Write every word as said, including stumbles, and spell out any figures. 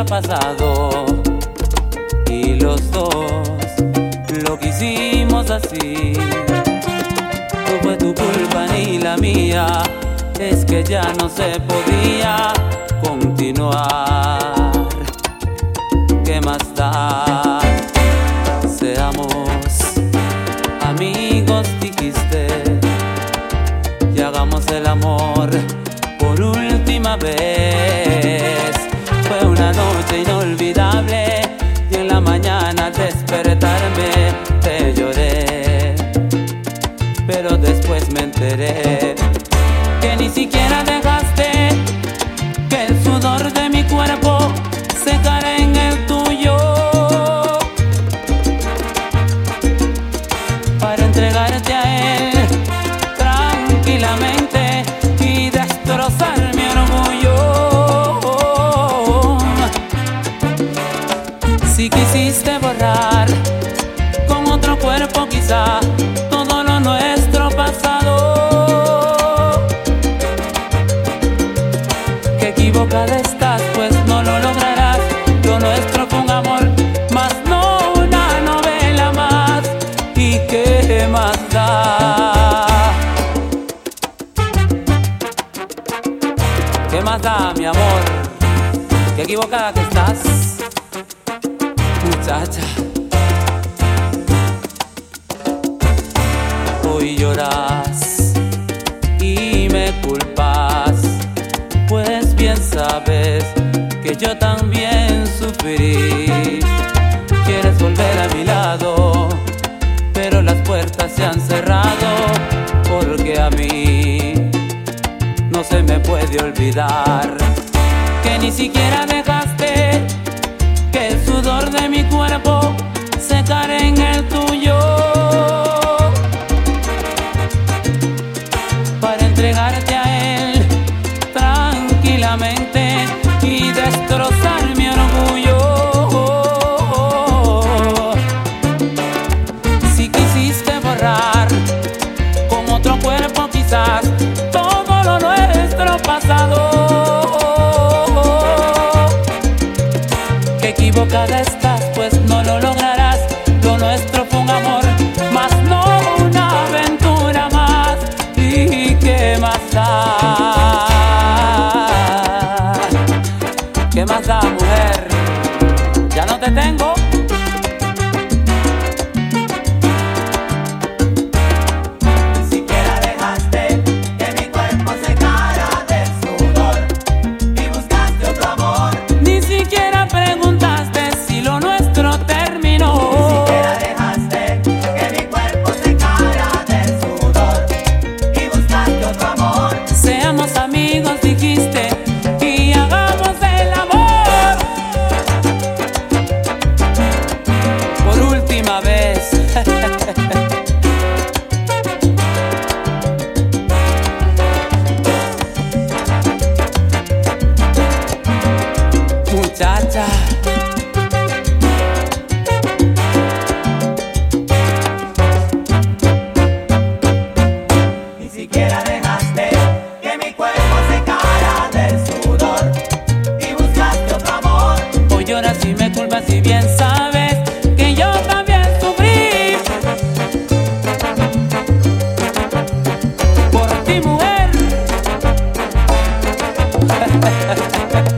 ha pasado y los dos lo quisimos así. No fue tu culpa ni la mía, es que ya no se podía continuar. ¿Qué más da? Seamos amigos, dijiste, y hagamos el amor por última vez. Fue una noche inolvidable y en la mañana al despertarme te lloré, pero después me enteré que ni siquiera dejaste que el sudor de mi cuerpo secara en el tuyo para entregarte a él tranquilamente y destrozar mi orgullo. Si quisiste borrar con otro cuerpo quizá todo lo nuestro pasado, qué equivocada estás, pues no lo lograrás. Lo nuestro fue un amor, más no una novela más. ¿Y qué más da? ¿Qué más da, mi amor? Qué equivocada que estás, muchacha. Hoy lloras y me culpas, pues bien sabes que yo también sufrí. Quieres volver a mi lado, pero las puertas se han cerrado, porque a mí no se me puede olvidar que ni siquiera dejaste que el sudor de mi cuerpo secara en el tuyo para entregarte a él tranquilamente y destrozar mi orgullo. Si quisiste borrar con otro cuerpo quizás todo lo nuestro pasado, qué equivocada estás, pues no lo lograrás. Lo nuestro fue un amor, más no una aventura más. ¿Y qué más da? ¿Qué más da, mujer? Ya no te tengo. Ni siquiera dejaste que mi cuerpo secara del sudor y buscaste otro amor. Ni siquiera preguntaste si lo nuestro terminó. Ni siquiera dejaste que mi cuerpo secara del sudor y buscaste otro amor. Seamos amigos, dijiste, y hagamos el amor por última vez. Muchacha, Ni siquiera dejaste que mi cuerpo secara del sudor y buscaste otro amor. hoy lloras y me culpas si bien sabes que yo también sufrí por ti, mujer.